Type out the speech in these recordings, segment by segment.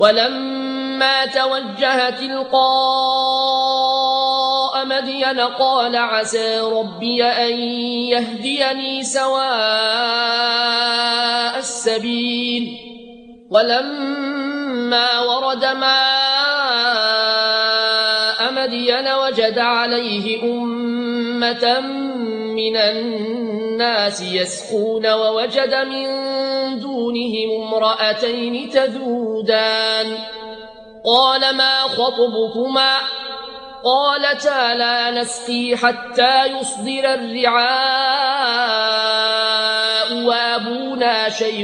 ولما توجه تلقاء مدين قال عسى ربي أن يهديني سواء السبيل. ولما ورد ماء مدين وجد عليه أمة من الناس يسقون ووجد من دونهم امرأتين تذودان قال ما خطبكما قالتا لا نسقي حتى يصدر الرعاء وأبونا شيخ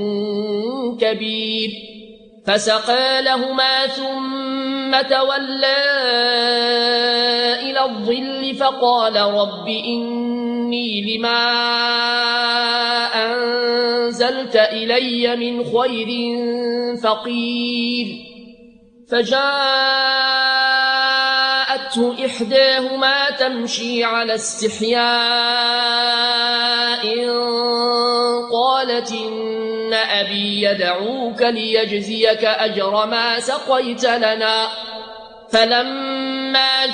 كبير فسقى لهما ثم تولى إلى الظل فقال رب إني لما أنزلت إلي من خير فقير. فجاءته إحداهما تمشي على استحياء قالت إن أبي يدعوك ليجزيك أجر ما سقيت لنا. فلما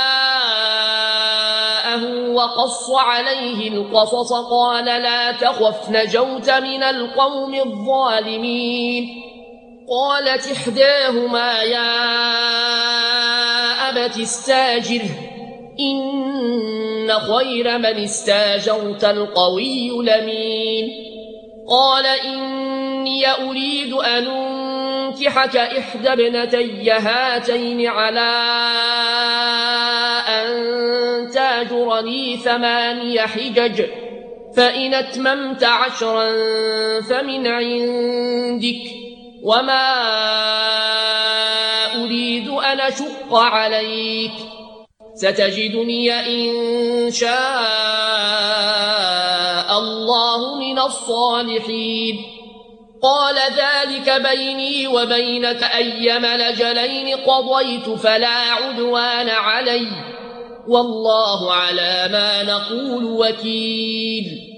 جاءه وقص عليه القصص قال لا تخف نجوت من القوم الظالمين. قالت إحداهما يا أبت استاجره إن خير من استاجرت القوي الأمين. قال إني أريد أن أنكحك إحدى ابنتي هاتين على أن تاجرني 8 حجج فإن أتممت 10 فمن عندك وما أريد أن أشق عليك ستجدني إن شاء الله من الصالحين. قال ذلك بيني وبينك أيما الأجلين قضيت فلا عدوان علي والله على ما نقول وكيل.